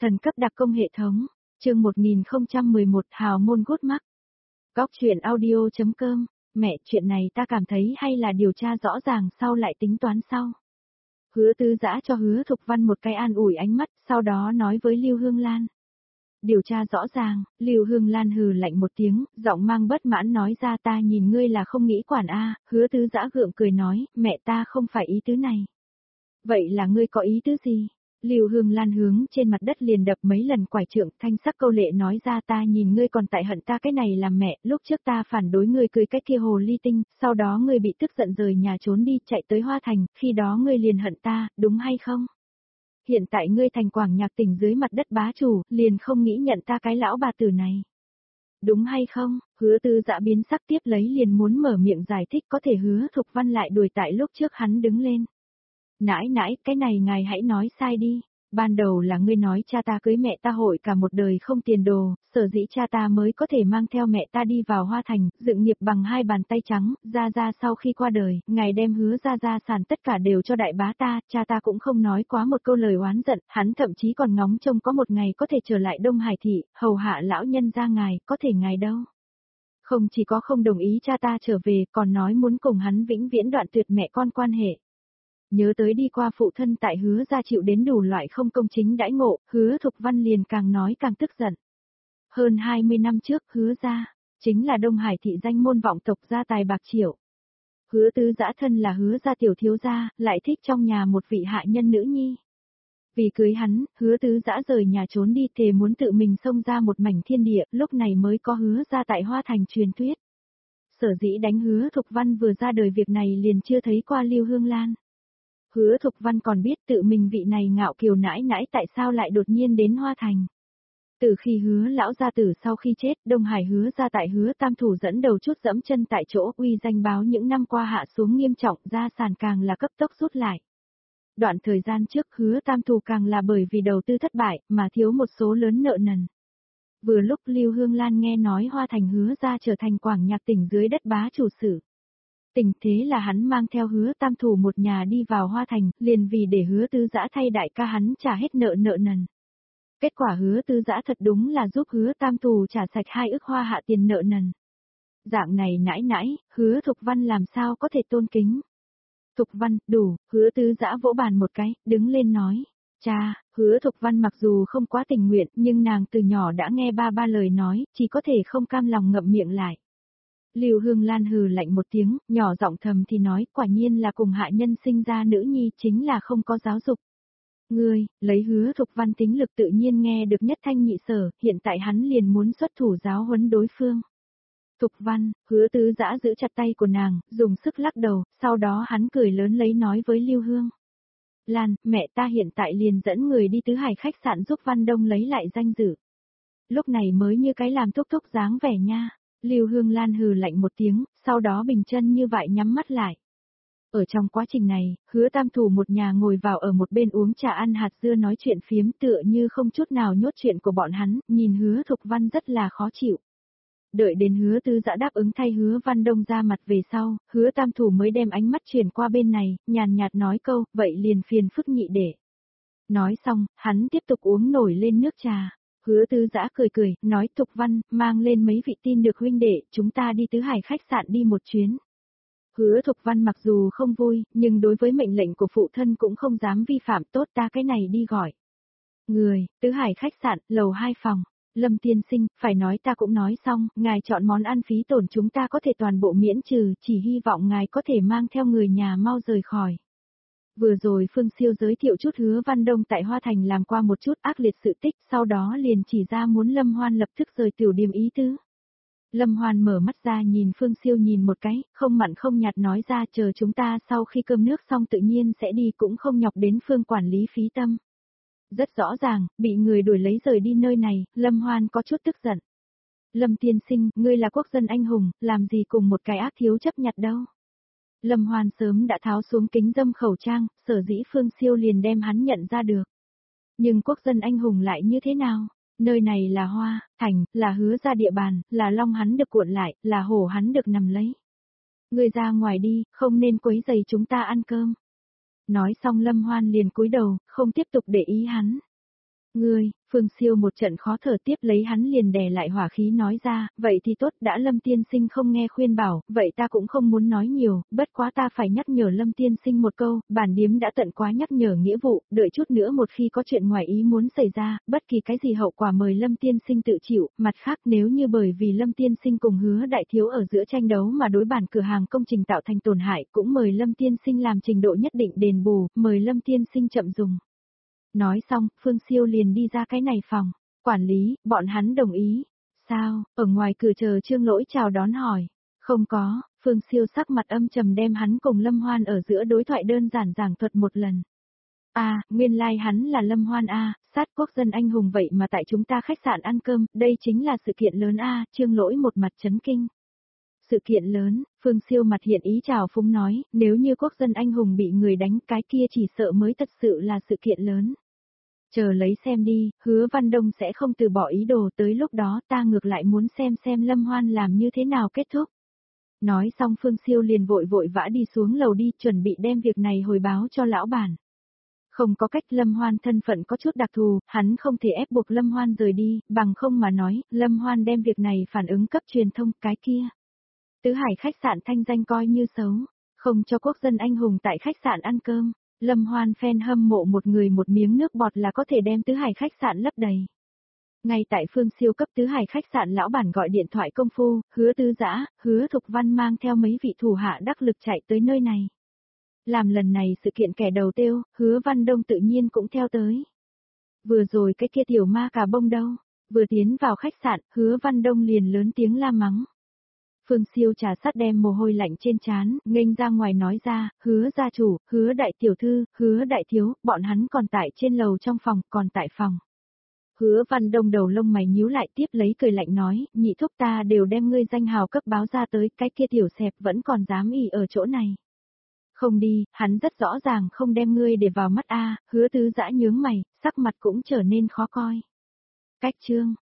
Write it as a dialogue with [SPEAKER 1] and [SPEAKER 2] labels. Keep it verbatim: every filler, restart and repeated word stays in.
[SPEAKER 1] Thần cấp đặc công hệ thống, chương một nghìn không trăm mười một Hào môn gốt mắc. Góc truyện audio.com, mẹ chuyện này ta cảm thấy hay là điều tra rõ ràng sau lại tính toán sau. Hứa Tứ Dã cho Hứa Thục Văn một cái an ủi ánh mắt, sau đó nói với Lưu Hương Lan. Điều tra rõ ràng, Lưu Hương Lan hừ lạnh một tiếng, giọng mang bất mãn nói ra ta nhìn ngươi là không nghĩ quản a. Hứa Tứ Dã gượng cười nói, mẹ ta không phải ý tứ này. Vậy là ngươi có ý tứ gì? Lưu Hương Lan hướng trên mặt đất liền đập mấy lần quải trượng, thanh sắc câu lệ nói ra ta nhìn ngươi còn tại hận ta cái này làm mẹ, lúc trước ta phản đối ngươi cười cái kia hồ ly tinh, sau đó ngươi bị tức giận rời nhà trốn đi chạy tới Hoa Thành, khi đó ngươi liền hận ta, đúng hay không? Hiện tại ngươi thành Quảng Nhạc tỉnh dưới mặt đất bá chủ, liền không nghĩ nhận ta cái lão bà tử này. Đúng hay không? Hứa Tứ Dã biến sắc tiếp lấy liền muốn mở miệng giải thích, có thể Hứa Thục Văn lại đuổi tại lúc trước hắn đứng lên. Nãi nãi, cái này ngài hãy nói sai đi. Ban đầu là ngươi nói cha ta cưới mẹ ta hội cả một đời không tiền đồ, sở dĩ cha ta mới có thể mang theo mẹ ta đi vào Hoa Thành, dựng nghiệp bằng hai bàn tay trắng, ra ra sau khi qua đời, ngài đem Hứa ra gia sản tất cả đều cho đại bá ta, cha ta cũng không nói quá một câu lời oán giận, hắn thậm chí còn ngóng trông có một ngày có thể trở lại Đông Hải thị, hầu hạ lão nhân gia ngài, có thể ngài đâu. Không chỉ có không đồng ý cha ta trở về, còn nói muốn cùng hắn vĩnh viễn đoạn tuyệt mẹ con quan hệ. Nhớ tới đi qua phụ thân tại Hứa ra chịu đến đủ loại không công chính đãi ngộ, Hứa Thục Văn liền càng nói càng tức giận. Hơn hai mươi năm trước Hứa ra, chính là Đông Hải thị danh môn vọng tộc gia tài bạc triệu. Hứa Tứ Dã thân là Hứa ra tiểu thiếu gia, lại thích trong nhà một vị hạ nhân nữ nhi. Vì cưới hắn, Hứa Tứ Dã rời nhà trốn đi thề muốn tự mình xông ra một mảnh thiên địa, lúc này mới có Hứa ra tại Hoa Thành truyền thuyết. Sở dĩ đánh Hứa Thục Văn vừa ra đời việc này liền chưa thấy qua Lưu Hương Lan. Hứa Thục Văn còn biết tự mình vị này ngạo kiều nãi nãi tại sao lại đột nhiên đến Hoa Thành. Từ khi Hứa lão gia tử sau khi chết, Đông Hải Hứa ra tại Hứa Tam thủ dẫn đầu chút dẫm chân tại chỗ, uy danh báo những năm qua hạ xuống nghiêm trọng, gia sản càng là cấp tốc rút lại. Đoạn thời gian trước Hứa Tam thủ càng là bởi vì đầu tư thất bại, mà thiếu một số lớn nợ nần. Vừa lúc Lưu Hương Lan nghe nói Hoa Thành Hứa ra trở thành Quảng Nhạc tỉnh dưới đất bá chủ sử. Tình thế là hắn mang theo Hứa Tam thủ một nhà đi vào Hoa Thành, liền vì để Hứa Tứ Dã thay đại ca hắn trả hết nợ nợ nần. Kết quả Hứa Tứ Dã thật đúng là giúp Hứa Tam thủ trả sạch hai ức hoa hạ tiền nợ nần. Dạng này nãi nãi, Hứa Thục Văn làm sao có thể tôn kính. Thục Văn, đủ, Hứa Tứ Dã vỗ bàn một cái, đứng lên nói. Cha, Hứa Thục Văn mặc dù không quá tình nguyện, nhưng nàng từ nhỏ đã nghe ba ba lời nói, chỉ có thể không cam lòng ngậm miệng lại. Lưu Hương Lan hừ lạnh một tiếng, nhỏ giọng thầm thì nói, quả nhiên là cùng hạ nhân sinh ra nữ nhi chính là không có giáo dục. Ngươi, lấy Hứa Thục Văn tính lực tự nhiên nghe được nhất thanh nhị sở, hiện tại hắn liền muốn xuất thủ giáo huấn đối phương. Thục Văn, Hứa Tứ Dã giữ chặt tay của nàng, dùng sức lắc đầu, sau đó hắn cười lớn lấy nói với Lưu Hương Lan, mẹ ta hiện tại liền dẫn người đi Tứ Hải khách sạn giúp Văn Đông lấy lại danh dự. Lúc này mới như cái làm thúc thúc dáng vẻ nha. Lưu Hương Lan hừ lạnh một tiếng, sau đó bình chân như vậy nhắm mắt lại. Ở trong quá trình này, Hứa Tam thủ một nhà ngồi vào ở một bên uống trà ăn hạt dưa nói chuyện phiếm tựa như không chút nào nhốt chuyện của bọn hắn, nhìn Hứa Thục Văn rất là khó chịu. Đợi đến Hứa Tứ Dã đáp ứng thay Hứa Văn Đông ra mặt về sau, Hứa Tam thủ mới đem ánh mắt chuyển qua bên này, nhàn nhạt nói câu, vậy liền phiền phức nhị để. Nói xong, hắn tiếp tục uống nổi lên nước trà. Hứa Tứ Dã cười cười, nói Thục Văn, mang lên mấy vị tin được huynh đệ, chúng ta đi Tứ Hải khách sạn đi một chuyến. Hứa Thục Văn mặc dù không vui, nhưng đối với mệnh lệnh của phụ thân cũng không dám vi phạm, tốt ta cái này đi gọi. Người, Tứ Hải khách sạn, lầu hai phòng. Lâm tiên sinh, phải nói ta cũng nói xong, ngài chọn món ăn phí tổn chúng ta có thể toàn bộ miễn trừ, chỉ hy vọng ngài có thể mang theo người nhà mau rời khỏi. Vừa rồi Phương Siêu giới thiệu chút Hứa Văn Đông tại Hoa Thành làm qua một chút ác liệt sự tích, sau đó liền chỉ ra muốn Lâm Hoan lập tức rời tiểu điểm ý tứ. Lâm Hoan mở mắt ra nhìn Phương Siêu nhìn một cái, không mặn không nhạt nói ra chờ chúng ta sau khi cơm nước xong tự nhiên sẽ đi cũng không nhọc đến Phương quản lý phí tâm. Rất rõ ràng, bị người đuổi lấy rời đi nơi này, Lâm Hoan có chút tức giận. Lâm tiên sinh, ngươi là quốc dân anh hùng, làm gì cùng một cái ác thiếu chấp nhặt đâu. Lâm Hoan sớm đã tháo xuống kính dâm khẩu trang, sở dĩ Phương Siêu liền đem hắn nhận ra được. Nhưng quốc dân anh hùng lại như thế nào? Nơi này là Hoa Thành, là Hứa ra địa bàn, là long hắn được cuộn lại, là hổ hắn được nằm lấy. Ngươi ra ngoài đi, không nên quấy rầy chúng ta ăn cơm. Nói xong Lâm Hoan liền cúi đầu, không tiếp tục để ý hắn. Ngươi, Phương Siêu một trận khó thở tiếp lấy hắn liền đè lại hỏa khí nói ra, vậy thì tốt đã Lâm tiên sinh không nghe khuyên bảo, vậy ta cũng không muốn nói nhiều, bất quá ta phải nhắc nhở Lâm tiên sinh một câu, bản điếm đã tận quá nhắc nhở nghĩa vụ, đợi chút nữa một khi có chuyện ngoài ý muốn xảy ra, bất kỳ cái gì hậu quả mời Lâm tiên sinh tự chịu, mặt khác nếu như bởi vì Lâm tiên sinh cùng Hứa đại thiếu ở giữa tranh đấu mà đối bản cửa hàng công trình tạo thành tổn hại, cũng mời Lâm tiên sinh làm trình độ nhất định đền bù, mời Lâm tiên sinh chậm dùng. Nói xong, Phương Siêu liền đi ra cái này phòng. Quản lý, bọn hắn đồng ý. Sao, ở ngoài cửa chờ Trương Lỗi chào đón hỏi. Không có, Phương Siêu sắc mặt âm trầm đem hắn cùng Lâm Hoan ở giữa đối thoại đơn giản giảng thuật một lần. À, nguyên lai like hắn là Lâm Hoan A, sát quốc dân anh hùng vậy mà tại chúng ta khách sạn ăn cơm, đây chính là sự kiện lớn A, Trương Lỗi một mặt chấn kinh. Sự kiện lớn, Phương Siêu mặt hiện ý chào phúng nói, nếu như quốc dân anh hùng bị người đánh cái kia chỉ sợ mới thật sự là sự kiện lớn. Chờ lấy xem đi, Hứa Văn Đông sẽ không từ bỏ ý đồ tới lúc đó ta ngược lại muốn xem xem Lâm Hoan làm như thế nào kết thúc. Nói xong Phương Siêu liền vội vội vã đi xuống lầu đi chuẩn bị đem việc này hồi báo cho lão bản. Không có cách Lâm Hoan thân phận có chút đặc thù, hắn không thể ép buộc Lâm Hoan rời đi, bằng không mà nói, Lâm Hoan đem việc này phản ứng cấp truyền thông cái kia. Tứ Hải khách sạn thanh danh coi như xấu, không cho quốc dân anh hùng tại khách sạn ăn cơm. Lâm Hoan fan hâm mộ một người một miếng nước bọt là có thể đem Tứ Hải khách sạn lấp đầy. Ngay tại Phương Siêu cấp Tứ Hải khách sạn lão bản gọi điện thoại công phu, Hứa Tứ Dã, Hứa Thục Văn mang theo mấy vị thủ hạ đắc lực chạy tới nơi này. Làm lần này sự kiện kẻ đầu tiêu, Hứa Văn Đông tự nhiên cũng theo tới. Vừa rồi cái kia tiểu ma cà bông đâu, vừa tiến vào khách sạn, Hứa Văn Đông liền lớn tiếng la mắng. Phương Siêu trà sát đem mồ hôi lạnh trên trán, nghênh ra ngoài nói ra, Hứa gia chủ, Hứa đại tiểu thư, Hứa đại thiếu, bọn hắn còn tại trên lầu trong phòng, còn tại phòng. Hứa Văn Đông đầu lông mày nhíu lại tiếp lấy cười lạnh nói, nhị thúc ta đều đem ngươi danh hào cấp báo ra tới, cái kia tiểu xẹp vẫn còn dám ỉ ở chỗ này. Không đi, hắn rất rõ ràng không đem ngươi để vào mắt a. Hứa Tứ Dã nhướng mày, sắc mặt cũng trở nên khó coi. Cách chương